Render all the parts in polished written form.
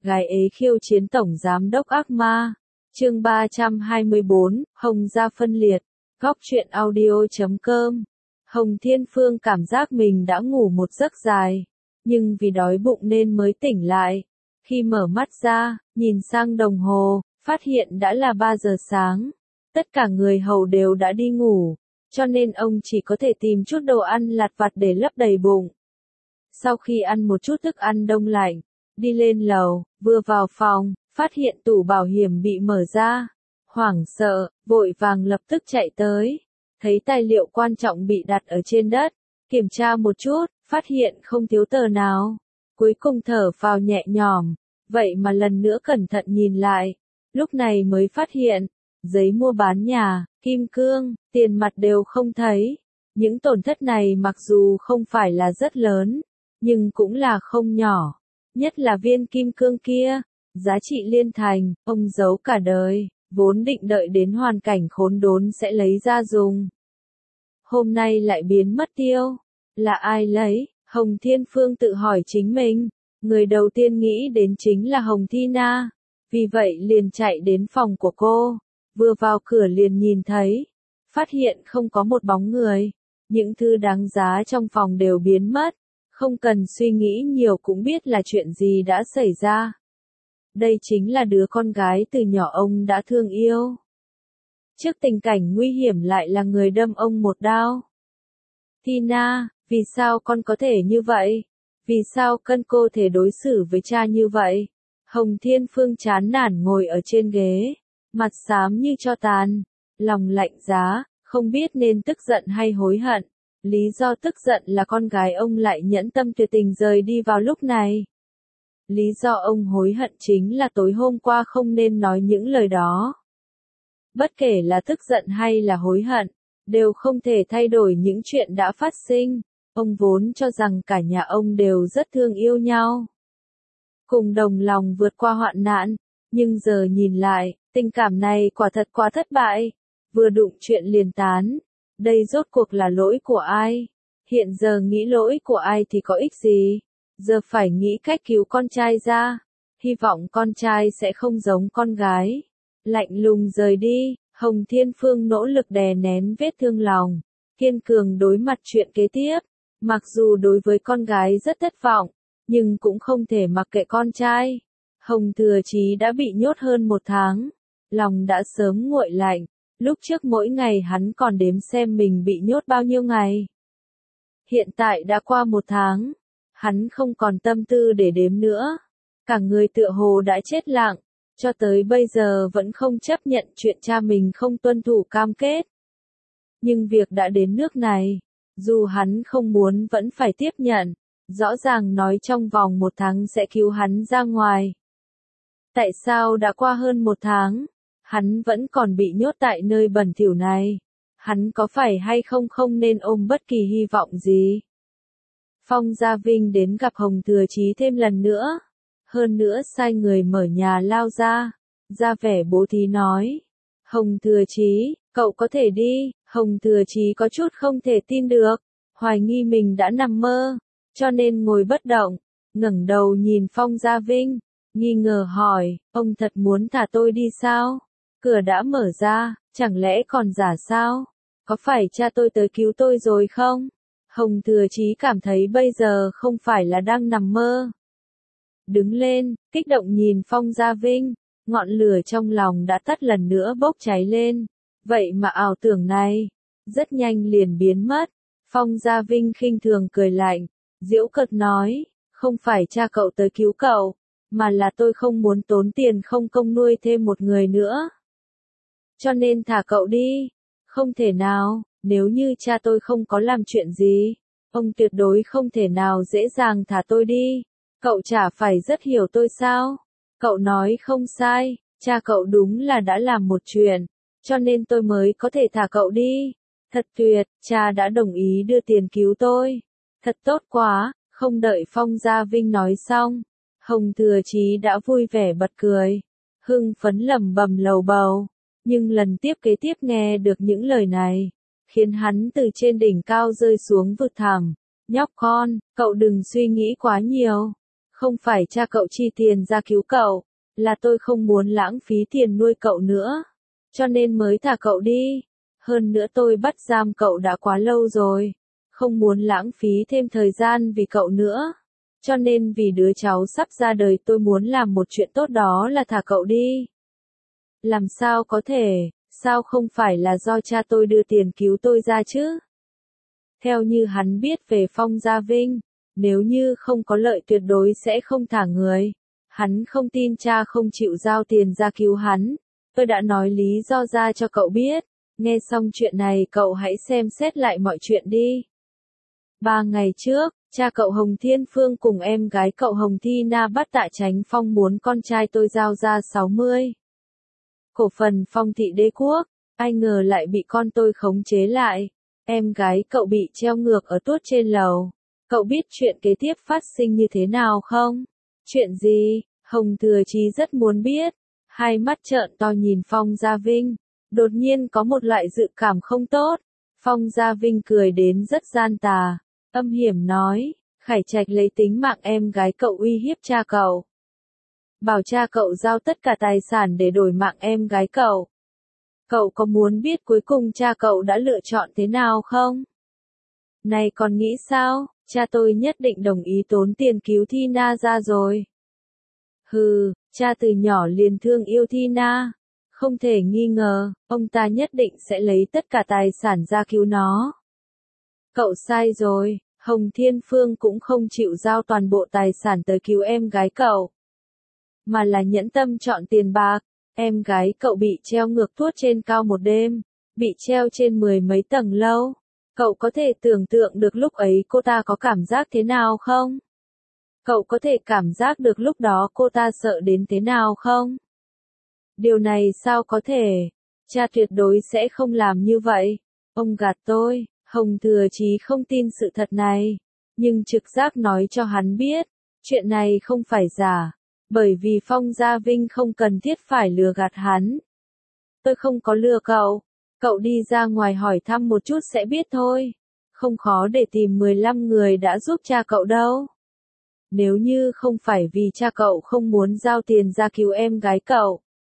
gái ế khiêu chiến tổng giám đốc ác ma. Chương 324, Hồng gia phân liệt. Góc truyện audio.com. Hồng Thiên Phương cảm giác mình đã ngủ một giấc dài, nhưng vì đói bụng nên mới tỉnh lại. Khi mở mắt ra, nhìn sang đồng hồ, phát hiện đã là 3 giờ sáng. Tất cả người hầu đều đã đi ngủ, cho nên ông chỉ có thể tìm chút đồ ăn lặt vặt để lấp đầy bụng. Sau khi ăn một chút thức ăn đông lạnh, đi lên lầu, vừa vào phòng, phát hiện tủ bảo hiểm bị mở ra. Hoảng sợ, vội vàng lập tức chạy tới. Thấy tài liệu quan trọng bị đặt ở trên đất, kiểm tra một chút, phát hiện không thiếu tờ nào. Cuối cùng thở phào nhẹ nhõm, vậy mà lần nữa cẩn thận nhìn lại, lúc này mới phát hiện, giấy mua bán nhà, kim cương, tiền mặt đều không thấy. Những tổn thất này mặc dù không phải là rất lớn, nhưng cũng là không nhỏ. Nhất là viên kim cương kia, giá trị liên thành, ông giấu cả đời, vốn định đợi đến hoàn cảnh khốn đốn sẽ lấy ra dùng. Hôm nay lại biến mất tiêu. Là ai lấy? Hồng Thiên Phương tự hỏi chính mình. Người đầu tiên nghĩ đến chính là Hồng Thi Na. Vì vậy liền chạy đến phòng của cô. Vừa vào cửa liền nhìn thấy. Phát hiện không có một bóng người. Những thứ đáng giá trong phòng đều biến mất. Không cần suy nghĩ nhiều cũng biết là chuyện gì đã xảy ra. Đây chính là đứa con gái từ nhỏ ông đã thương yêu. Trước tình cảnh nguy hiểm lại là người đâm ông một đao. Tina, vì sao con có thể như vậy? Vì sao cô thể đối xử với cha như vậy? Hồng Thiên Phương chán nản ngồi ở trên ghế, mặt xám như tro tàn, lòng lạnh giá, không biết nên tức giận hay hối hận. Lý do tức giận là con gái ông lại nhẫn tâm tuyệt tình rời đi vào lúc này. Lý do ông hối hận chính là tối hôm qua không nên nói những lời đó. Bất kể là tức giận hay là hối hận, đều không thể thay đổi những chuyện đã phát sinh. Ông vốn cho rằng cả nhà ông đều rất thương yêu nhau, cùng đồng lòng vượt qua hoạn nạn, nhưng giờ nhìn lại, tình cảm này quả thật quá thất bại. Vừa đụng chuyện liền tán, đây rốt cuộc là lỗi của ai? Hiện giờ nghĩ lỗi của ai thì có ích gì? Giờ phải nghĩ cách cứu con trai ra, hy vọng con trai sẽ không giống con gái. Lạnh lùng rời đi, Hồng Thiên Phương nỗ lực đè nén vết thương lòng, kiên cường đối mặt chuyện kế tiếp. Mặc dù đối với con gái rất thất vọng, nhưng cũng không thể mặc kệ con trai. Hồng Thừa Chí đã bị nhốt hơn 1 tháng, lòng đã sớm nguội lạnh. Lúc trước mỗi ngày hắn còn đếm xem mình bị nhốt bao nhiêu ngày. Hiện tại đã qua 1 tháng, hắn không còn tâm tư để đếm nữa. Cả người tựa hồ đã chết lặng, cho tới bây giờ vẫn không chấp nhận chuyện cha mình không tuân thủ cam kết. Nhưng việc đã đến nước này, dù hắn không muốn vẫn phải tiếp nhận, rõ ràng nói trong vòng 1 tháng sẽ cứu hắn ra ngoài. Tại sao đã qua hơn 1 tháng, hắn vẫn còn bị nhốt tại nơi bẩn thỉu này? Hắn có phải hay không nên ôm bất kỳ hy vọng gì? Phong Gia Vinh đến gặp Hồng Thừa Chí thêm lần nữa. Hơn nữa sai người mở nhà lao ra vẻ bố thí nói. Hồng Thừa Chí, cậu có thể đi. Hồng Thừa Chí có chút không thể tin được, hoài nghi mình đã nằm mơ, cho nên ngồi bất động, ngẩng đầu nhìn Phong Gia Vinh, nghi ngờ hỏi, ông thật muốn thả tôi đi sao? Cửa đã mở ra, chẳng lẽ còn giả sao? Có phải cha tôi tới cứu tôi rồi không? Hồng Thừa Chí cảm thấy bây giờ không phải là đang nằm mơ. Đứng lên, kích động nhìn Phong Gia Vinh, ngọn lửa trong lòng đã tắt lần nữa bốc cháy lên. Vậy mà ảo tưởng này, rất nhanh liền biến mất. Phong Gia Vinh khinh thường cười lạnh, giễu cợt nói, không phải cha cậu tới cứu cậu, mà là tôi không muốn tốn tiền không công nuôi thêm một người nữa. Cho nên thả cậu đi. Không thể nào, nếu như cha tôi không có làm chuyện gì, ông tuyệt đối không thể nào dễ dàng thả tôi đi. Cậu chả phải rất hiểu tôi sao? Cậu nói không sai, cha cậu đúng là đã làm một chuyện, cho nên tôi mới có thể thả cậu đi. Thật tuyệt, cha đã đồng ý đưa tiền cứu tôi. Thật tốt quá. Không đợi Phong Gia Vinh nói xong, Hồng Thừa Chí đã vui vẻ bật cười, hưng phấn lẩm bẩm lầu bầu. Nhưng lần tiếp kế tiếp nghe được những lời này, khiến hắn từ trên đỉnh cao rơi xuống vực thẳm. Nhóc con, cậu đừng suy nghĩ quá nhiều. Không phải cha cậu chi tiền ra cứu cậu, là tôi không muốn lãng phí tiền nuôi cậu nữa. Cho nên mới thả cậu đi. Hơn nữa tôi bắt giam cậu đã quá lâu rồi. Không muốn lãng phí thêm thời gian vì cậu nữa. Cho nên vì đứa cháu sắp ra đời tôi muốn làm một chuyện tốt, đó là thả cậu đi. Làm sao có thể, sao không phải là do cha tôi đưa tiền cứu tôi ra chứ? Theo như hắn biết về Phong Gia Vinh, nếu như không có lợi tuyệt đối sẽ không thả người. Hắn không tin cha không chịu giao tiền ra cứu hắn. Tôi đã nói lý do ra cho cậu biết. Nghe xong chuyện này cậu hãy xem xét lại mọi chuyện đi. 3 ngày trước, cha cậu Hồng Thiên Phương cùng em gái cậu Hồng Thi Na bắt Tạ Chánh Phong muốn con trai tôi giao ra 60 cổ phần Phong Thị Đế Quốc. Ai ngờ lại bị con tôi khống chế lại. Em gái cậu bị treo ngược ở tuốt trên lầu. Cậu biết chuyện kế tiếp phát sinh như thế nào không? Chuyện gì? Hồng Thừa Chí rất muốn biết. Hai mắt trợn to nhìn Phong Gia Vinh. Đột nhiên có một loại dự cảm không tốt. Phong Gia Vinh cười đến rất gian tà. Âm hiểm nói, Khải Trạch lấy tính mạng em gái cậu uy hiếp cha cậu. Bảo cha cậu giao tất cả tài sản để đổi mạng em gái cậu. Cậu có muốn biết cuối cùng cha cậu đã lựa chọn thế nào không? Này còn nghĩ sao, cha tôi nhất định đồng ý tốn tiền cứu Thi Na ra rồi. Hừ, cha từ nhỏ liền thương yêu Thi Na. Không thể nghi ngờ, ông ta nhất định sẽ lấy tất cả tài sản ra cứu nó. Cậu sai rồi, Hồng Thiên Phương cũng không chịu giao toàn bộ tài sản tới cứu em gái cậu. Mà là nhẫn tâm chọn tiền bạc. Em gái cậu bị treo ngược tuốt trên cao một đêm, bị treo trên 10 mấy tầng lâu. Cậu có thể tưởng tượng được lúc ấy cô ta có cảm giác thế nào không? Cậu có thể cảm giác được lúc đó cô ta sợ đến thế nào không? Điều này sao có thể? Cha tuyệt đối sẽ không làm như vậy. Ông gạt tôi. Hồng Thừa Chí không tin sự thật này. Nhưng trực giác nói cho hắn biết, chuyện này không phải giả. Bởi vì Phong Gia Vinh không cần thiết phải lừa gạt hắn. Tôi không có lừa cậu. Cậu đi ra ngoài hỏi thăm một chút sẽ biết thôi. Không khó để tìm 15 người đã giúp cha cậu đâu. Nếu như không phải vì cha cậu không muốn giao tiền ra cứu em gái cậu,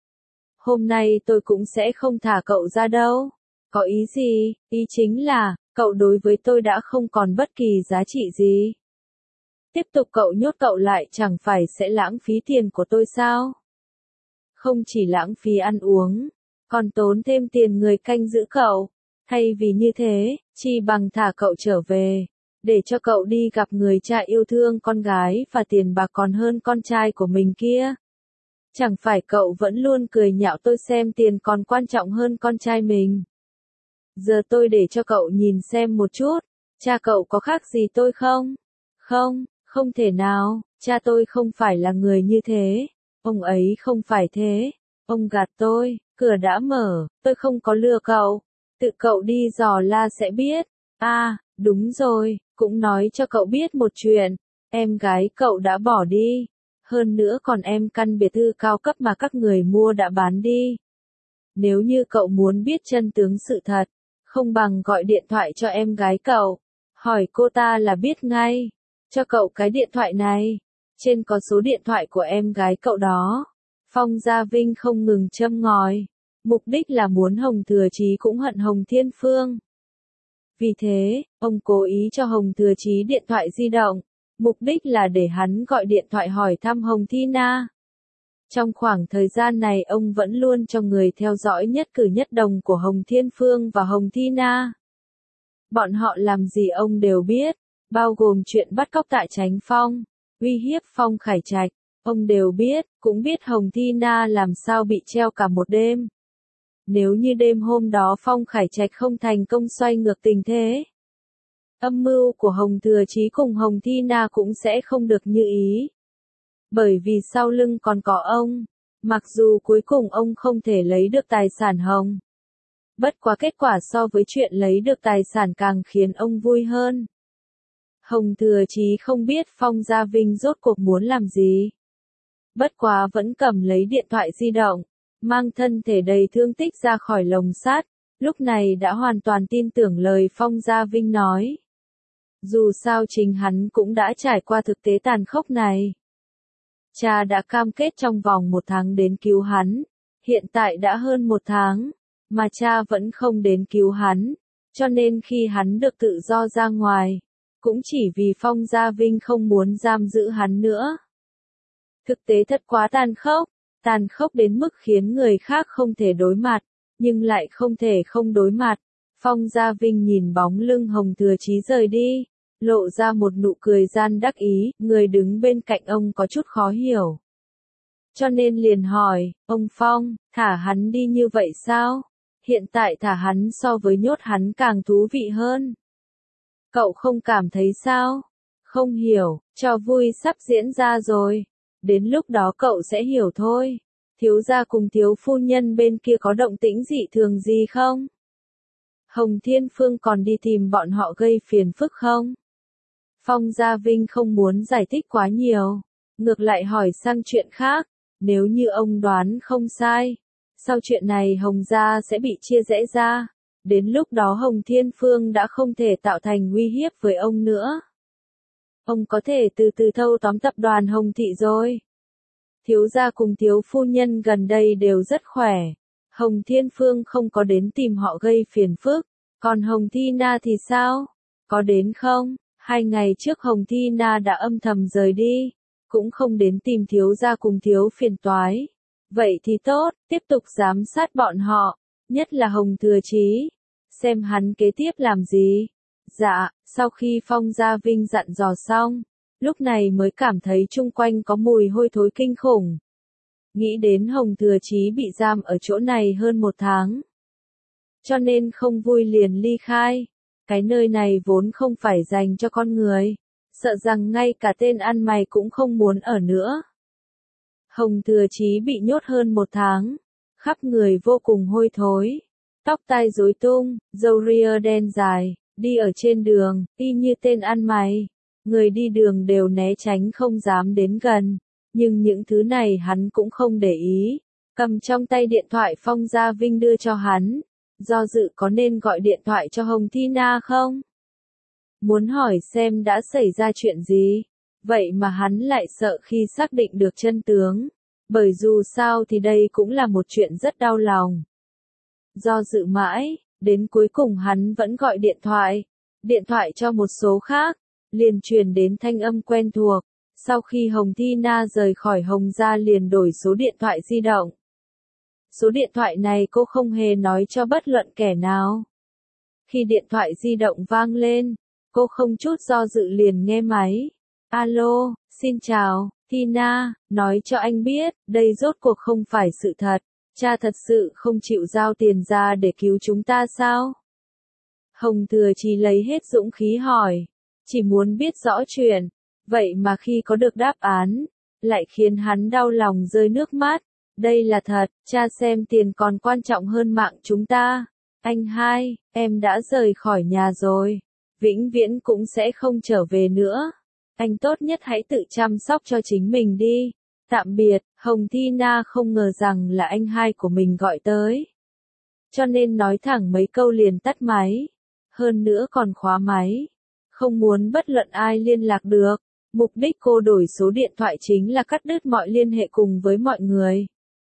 hôm nay tôi cũng sẽ không thả cậu ra đâu. Có ý gì? Ý chính là, cậu đối với tôi đã không còn bất kỳ giá trị gì. Tiếp tục cậu nhốt cậu lại chẳng phải sẽ lãng phí tiền của tôi sao? Không chỉ lãng phí ăn uống, còn tốn thêm tiền người canh giữ cậu. Thay vì như thế, chi bằng thả cậu trở về, để cho cậu đi gặp người cha yêu thương con gái và tiền bạc còn hơn con trai của mình kia. Chẳng phải cậu vẫn luôn cười nhạo tôi xem tiền còn quan trọng hơn con trai mình. Giờ tôi để cho cậu nhìn xem một chút, cha cậu có khác gì tôi không? Không, không thể nào, cha tôi không phải là người như thế. Ông ấy không phải thế. Ông gạt tôi, cửa đã mở, tôi không có lừa cậu. Tự cậu đi dò la sẽ biết. À, đúng rồi, cũng nói cho cậu biết một chuyện. Em gái cậu đã bỏ đi. Hơn nữa còn em căn biệt thự cao cấp mà các người mua đã bán đi. Nếu như cậu muốn biết chân tướng sự thật, không bằng gọi điện thoại cho em gái cậu. Hỏi cô ta là biết ngay. Cho cậu cái điện thoại này. Trên có số điện thoại của em gái cậu đó. Phong Gia Vinh không ngừng châm ngòi. Mục đích là muốn Hồng Thừa Chí cũng hận Hồng Thiên Phương. Vì thế, ông cố ý cho Hồng Thừa Chí điện thoại di động. Mục đích là để hắn gọi điện thoại hỏi thăm Hồng Thi Na. Trong khoảng thời gian này ông vẫn luôn cho người theo dõi nhất cử nhất động của Hồng Thiên Phương và Hồng Thi Na. Bọn họ làm gì ông đều biết, bao gồm chuyện bắt cóc Tạ Chánh Phong, uy hiếp Phong Khải Trạch, ông đều biết, cũng biết Hồng Thi Na làm sao bị treo cả một đêm. Nếu như đêm hôm đó Phong Khải Trạch không thành công xoay ngược tình thế, âm mưu của Hồng Thừa Chí cùng Hồng Thi Na cũng sẽ không được như ý. Bởi vì sau lưng còn có ông, mặc dù cuối cùng ông không thể lấy được tài sản Hồng. Bất quá kết quả so với chuyện lấy được tài sản càng khiến ông vui hơn. Hồng Thừa Chí không biết Phong Gia Vinh rốt cuộc muốn làm gì. Bất quá vẫn cầm lấy điện thoại di động, mang thân thể đầy thương tích ra khỏi lồng sắt, lúc này đã hoàn toàn tin tưởng lời Phong Gia Vinh nói. Dù sao chính hắn cũng đã trải qua thực tế tàn khốc này. Cha đã cam kết trong vòng 1 tháng đến cứu hắn. Hiện tại đã hơn 1 tháng, mà cha vẫn không đến cứu hắn. Cho nên khi hắn được tự do ra ngoài, cũng chỉ vì Phong Gia Vinh không muốn giam giữ hắn nữa. Thực tế thật quá tàn khốc đến mức khiến người khác không thể đối mặt, nhưng lại không thể không đối mặt. Phong Gia Vinh nhìn bóng lưng Hồng Thừa Chí rời đi, lộ ra một nụ cười gian đắc ý, người đứng bên cạnh ông có chút khó hiểu. Cho nên liền hỏi, ông Phong, thả hắn đi như vậy sao? Hiện tại thả hắn so với nhốt hắn càng thú vị hơn. Cậu không cảm thấy sao? Không hiểu, trò vui sắp diễn ra rồi. Đến lúc đó cậu sẽ hiểu thôi. Thiếu gia cùng thiếu phu nhân bên kia có động tĩnh dị thường gì không? Hồng Thiên Phương còn đi tìm bọn họ gây phiền phức không? Phong Gia Vinh không muốn giải thích quá nhiều, ngược lại hỏi sang chuyện khác. Nếu như ông đoán không sai, sau chuyện này Hồng Gia sẽ bị chia rẽ ra. Đến lúc đó Hồng Thiên Phương đã không thể tạo thành uy hiếp với ông nữa. Ông có thể từ từ thâu tóm tập đoàn Hồng Thị rồi. Thiếu gia cùng thiếu phu nhân gần đây đều rất khỏe. Hồng Thiên Phương không có đến tìm họ gây phiền phức. Còn Hồng Thi Na thì sao? Có đến không? 2 ngày trước Hồng Thi Na đã âm thầm rời đi, cũng không đến tìm thiếu gia cùng thiếu phiền toái. Vậy thì tốt, tiếp tục giám sát bọn họ, nhất là Hồng Thừa Chí, xem hắn kế tiếp làm gì. Dạ, sau khi Phong Gia Vinh dặn dò xong, lúc này mới cảm thấy chung quanh có mùi hôi thối kinh khủng. Nghĩ đến Hồng Thừa Chí bị giam ở chỗ này hơn 1 tháng. Cho nên không vui liền ly khai. Cái nơi này vốn không phải dành cho con người. Sợ rằng ngay cả tên ăn mày cũng không muốn ở nữa. Hồng Thừa Chí bị nhốt hơn 1 tháng. Khắp người vô cùng hôi thối. Tóc tai rối tung, râu ria đen dài, đi ở trên đường, y như tên ăn mày. Người đi đường đều né tránh không dám đến gần. Nhưng những thứ này hắn cũng không để ý. Cầm trong tay điện thoại Phong Gia Vinh đưa cho hắn. Do dự có nên gọi điện thoại cho Hồng Thi Na không? Muốn hỏi xem đã xảy ra chuyện gì. Vậy mà hắn lại sợ khi xác định được chân tướng. Bởi dù sao thì đây cũng là một chuyện rất đau lòng. Do dự mãi, đến cuối cùng hắn vẫn gọi điện thoại. Điện thoại cho một số khác, liền truyền đến thanh âm quen thuộc. Sau khi Hồng Thi Na rời khỏi Hồng Gia liền đổi số điện thoại di động. Số điện thoại này cô không hề nói cho bất luận kẻ nào. Khi điện thoại di động vang lên, cô không chút do dự liền nghe máy. Alo, xin chào, Tina, nói cho anh biết, đây rốt cuộc không phải sự thật. Cha thật sự không chịu giao tiền ra để cứu chúng ta sao? Hồng Thừa Chí lấy hết dũng khí hỏi. Chỉ muốn biết rõ chuyện. Vậy mà khi có được đáp án, lại khiến hắn đau lòng rơi nước mắt. Đây là thật, cha xem tiền còn quan trọng hơn mạng chúng ta. Anh hai, em đã rời khỏi nhà rồi. Vĩnh viễn cũng sẽ không trở về nữa. Anh tốt nhất hãy tự chăm sóc cho chính mình đi. Tạm biệt, Hồng Thi Na không ngờ rằng là anh hai của mình gọi tới. Cho nên nói thẳng mấy câu liền tắt máy. Hơn nữa còn khóa máy. Không muốn bất luận ai liên lạc được. Mục đích cô đổi số điện thoại chính là cắt đứt mọi liên hệ cùng với mọi người.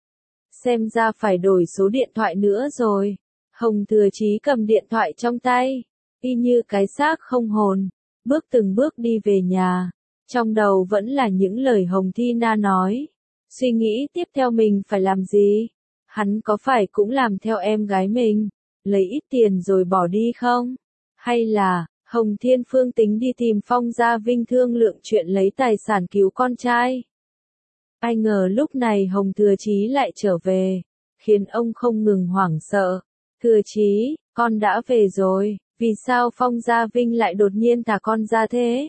Xem ra phải đổi số điện thoại nữa rồi. Hồng Thừa Chí cầm điện thoại trong tay, y như cái xác không hồn, bước từng bước đi về nhà. Trong đầu vẫn là những lời Hồng Thi Na nói. Suy nghĩ tiếp theo mình phải làm gì? Hắn có phải cũng làm theo em gái mình, lấy ít tiền rồi bỏ đi không? Hay là, Hồng Thiên Phương tính đi tìm Phong Gia Vinh thương lượng chuyện lấy tài sản cứu con trai? Ai ngờ lúc này Hồng Thừa Chí lại trở về, khiến ông không ngừng hoảng sợ. Thừa Chí, con đã về rồi, vì sao Phong Gia Vinh lại đột nhiên thả con ra thế?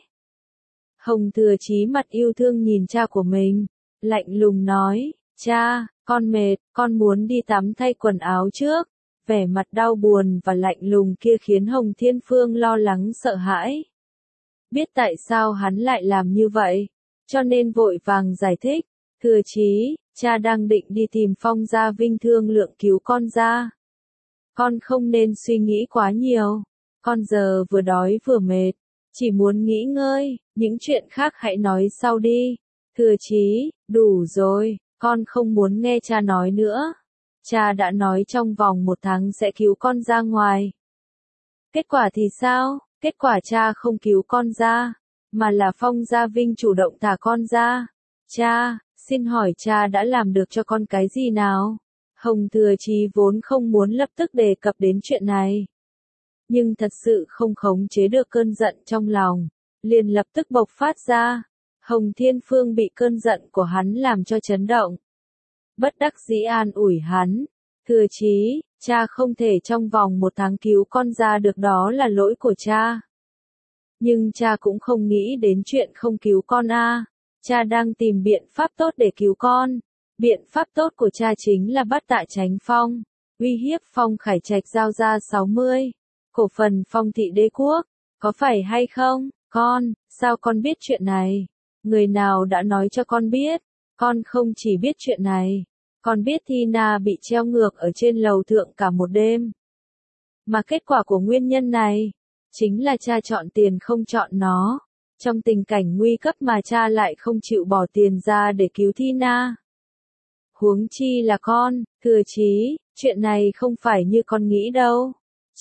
Hồng Thừa Chí mặt yêu thương nhìn cha của mình, lạnh lùng nói, cha, con mệt, con muốn đi tắm thay quần áo trước. Vẻ mặt đau buồn và lạnh lùng kia khiến Hồng Thiên Phương lo lắng sợ hãi. Biết tại sao hắn lại làm như vậy, cho nên vội vàng giải thích. Thừa Chí, cha đang định đi tìm Phong Gia Vinh thương lượng cứu con ra. Con không nên suy nghĩ quá nhiều. Con giờ vừa đói vừa mệt, chỉ muốn nghỉ ngơi, những chuyện khác hãy nói sau đi. Thừa Chí, đủ rồi, con không muốn nghe cha nói nữa. Cha đã nói trong vòng 1 tháng sẽ cứu con ra ngoài. Kết quả thì sao? Kết quả cha không cứu con ra, mà là Phong Gia Vinh chủ động thả con ra. Cha, xin hỏi cha đã làm được cho con cái gì nào? Hồng Thừa Chí vốn không muốn lập tức đề cập đến chuyện này, nhưng thật sự không khống chế được cơn giận trong lòng, liền lập tức bộc phát ra. Hồng Thiên Phương bị cơn giận của hắn làm cho chấn động. Bất đắc dĩ an ủi hắn. Thừa Chí, cha không thể trong vòng 1 tháng cứu con ra được, đó là lỗi của cha. Nhưng cha cũng không nghĩ đến chuyện không cứu con a. Cha đang tìm biện pháp tốt để cứu con. Biện pháp tốt của cha chính là bắt Tạ Chánh Phong, uy hiếp Phong Khải Trạch giao ra 60 cổ phần Phong Thị Đế Quốc. Có phải hay không? Con, sao con biết chuyện này? Người nào đã nói cho con biết? Con không chỉ biết chuyện này, con biết Thi Na bị treo ngược ở trên lầu thượng cả một đêm. Mà kết quả của nguyên nhân này, chính là cha chọn tiền không chọn nó. Trong tình cảnh nguy cấp mà cha lại không chịu bỏ tiền ra để cứu Thi Na. Huống chi là con, Thừa Chí, chuyện này không phải như con nghĩ đâu.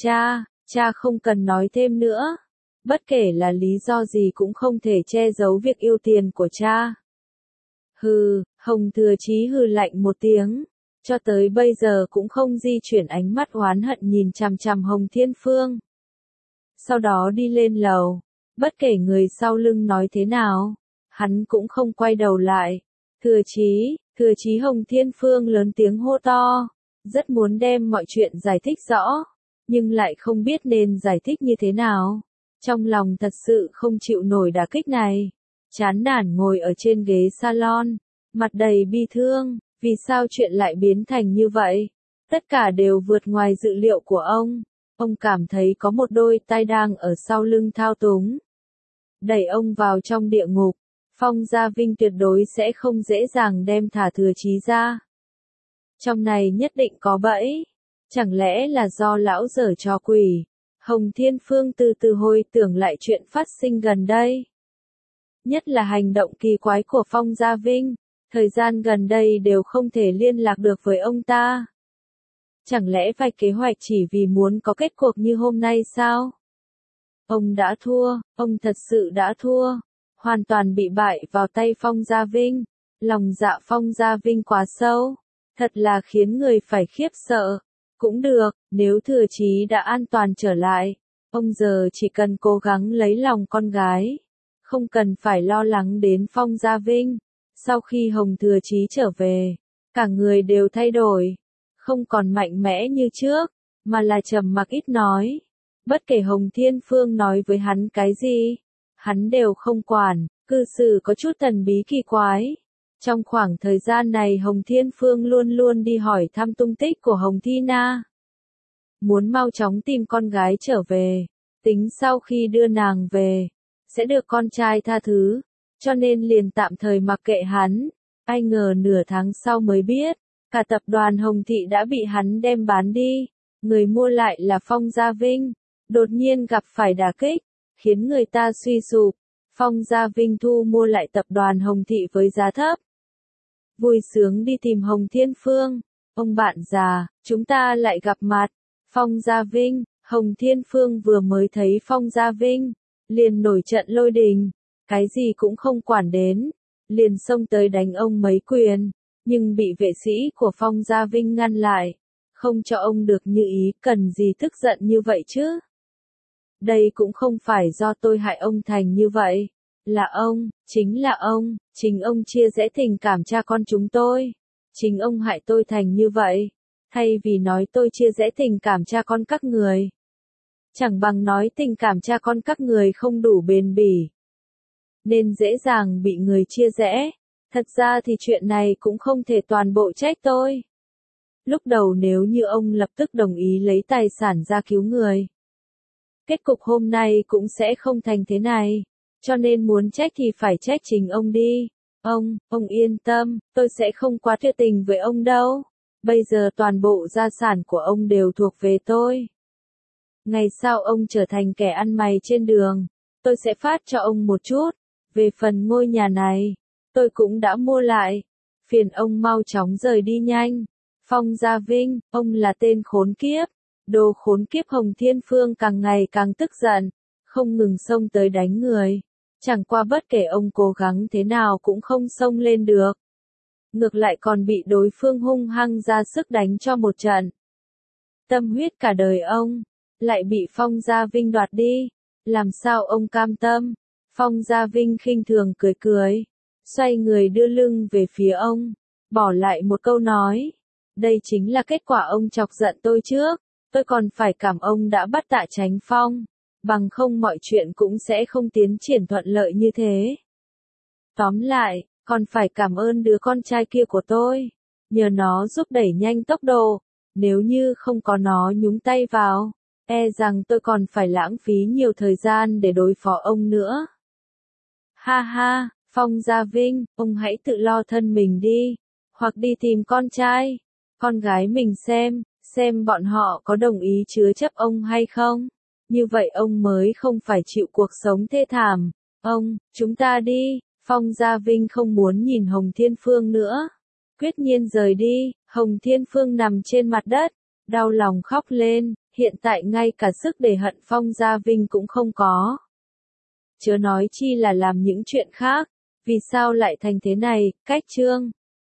Cha không cần nói thêm nữa. Bất kể là lý do gì cũng không thể che giấu việc yêu tiền của cha. Hừ, Hồng Thừa Chí hừ lạnh một tiếng, cho tới bây giờ cũng không di chuyển ánh mắt oán hận nhìn chằm chằm Hồng Thiên Phương. Sau đó đi lên lầu, bất kể người sau lưng nói thế nào, hắn cũng không quay đầu lại. Thừa Chí Hồng Thiên Phương lớn tiếng hô to, rất muốn đem mọi chuyện giải thích rõ, nhưng lại không biết nên giải thích như thế nào. Trong lòng thật sự không chịu nổi đả kích này, chán nản ngồi ở trên ghế salon, mặt đầy bi thương, vì sao chuyện lại biến thành như vậy? Tất cả đều vượt ngoài dự liệu của ông. Ông cảm thấy có một đôi tay đang ở sau lưng thao túng, đẩy ông vào trong địa ngục. Phong Gia Vinh tuyệt đối sẽ không dễ dàng đem thả Thừa Chí ra. Trong này nhất định có bẫy. Chẳng lẽ là do lão giở trò quỷ? Hồng Thiên Phương từ từ hồi tưởng lại chuyện phát sinh gần đây. Nhất là hành động kỳ quái của Phong Gia Vinh, thời gian gần đây đều không thể liên lạc được với ông ta. Chẳng lẽ vạch kế hoạch chỉ vì muốn có kết cuộc như hôm nay sao? Ông đã thua, ông thật sự đã thua, hoàn toàn bị bại vào tay Phong Gia Vinh. Lòng dạ Phong Gia Vinh quá sâu, thật là khiến người phải khiếp sợ. Cũng được, nếu Thừa Chí đã an toàn trở lại, ông giờ chỉ cần cố gắng lấy lòng con gái, không cần phải lo lắng đến Phong Gia Vinh. Sau khi Hồng Thừa Chí trở về, cả người đều thay đổi, không còn mạnh mẽ như trước, mà là trầm mặc ít nói. Bất kể Hồng Thiên Phương nói với hắn cái gì, hắn đều không quản, cư xử có chút thần bí kỳ quái. Trong khoảng thời gian này Hồng Thiên Phương luôn luôn đi hỏi thăm tung tích của Hồng Thi Na. Muốn mau chóng tìm con gái trở về, tính sau khi đưa nàng về, sẽ được con trai tha thứ, cho nên liền tạm thời mặc kệ hắn. Ai ngờ nửa tháng sau mới biết, cả tập đoàn Hồng Thị đã bị hắn đem bán đi, người mua lại là Phong Gia Vinh. Đột nhiên gặp phải đả kích, khiến người ta suy sụp. Phong Gia Vinh thu mua lại tập đoàn Hồng Thị với giá thấp. Vui sướng đi tìm Hồng Thiên Phương. Ông bạn già, chúng ta lại gặp mặt. Phong Gia Vinh, Hồng Thiên Phương vừa mới thấy Phong Gia Vinh, liền nổi trận lôi đình, cái gì cũng không quản đến, liền xông tới đánh ông mấy quyền, nhưng bị vệ sĩ của Phong Gia Vinh ngăn lại, không cho ông được như ý, cần gì tức giận như vậy chứ? Đây cũng không phải do tôi hại ông thành như vậy, là ông, chính là ông, chính ông chia rẽ tình cảm cha con chúng tôi, chính ông hại tôi thành như vậy, thay vì nói tôi chia rẽ tình cảm cha con các người. Chẳng bằng nói tình cảm cha con các người không đủ bền bỉ, nên dễ dàng bị người chia rẽ. Thật ra thì chuyện này cũng không thể toàn bộ trách tôi. Lúc đầu nếu như ông lập tức đồng ý lấy tài sản ra cứu người, kết cục hôm nay cũng sẽ không thành thế này. Cho nên muốn trách thì phải trách chính ông đi. Ông yên tâm, tôi sẽ không quá tuyệt tình với ông đâu. Bây giờ toàn bộ gia sản của ông đều thuộc về tôi. Ngày sau ông trở thành kẻ ăn mày trên đường, tôi sẽ phát cho ông một chút. Về phần ngôi nhà này, tôi cũng đã mua lại. Phiền ông mau chóng rời đi nhanh. Phong Gia Vinh, ông là tên khốn kiếp. Đồ khốn kiếp. Hồng Thiên Phương càng ngày càng tức giận, không ngừng xông tới đánh người. Chẳng qua bất kể ông cố gắng thế nào cũng không xông lên được. Ngược lại còn bị đối phương hung hăng ra sức đánh cho một trận. Tâm huyết cả đời ông, lại bị Phong Gia Vinh đoạt đi. Làm sao ông cam tâm? Phong Gia Vinh khinh thường cười cười, xoay người đưa lưng về phía ông, bỏ lại một câu nói. Đây chính là kết quả ông chọc giận tôi trước, tôi còn phải cảm ông đã bắt Tạ Chánh Phong, bằng không mọi chuyện cũng sẽ không tiến triển thuận lợi như thế. Tóm lại, còn phải cảm ơn đứa con trai kia của tôi, nhờ nó giúp đẩy nhanh tốc độ, nếu như không có nó nhúng tay vào, e rằng tôi còn phải lãng phí nhiều thời gian để đối phó ông nữa. Ha ha, Phong Gia Vinh, ông hãy tự lo thân mình đi, hoặc đi tìm con trai, con gái mình xem bọn họ có đồng ý chứa chấp ông hay không. Như vậy ông mới không phải chịu cuộc sống thê thảm. Chúng ta đi. Phong Gia Vinh không muốn nhìn Hồng Thiên Phương nữa, quyết nhiên rời đi. Hồng Thiên Phương nằm trên mặt đất, đau lòng khóc lên, hiện tại ngay cả sức để hận Phong Gia Vinh cũng không có. Chớ nói chi là làm những chuyện khác, vì sao lại thành thế này. Cách chương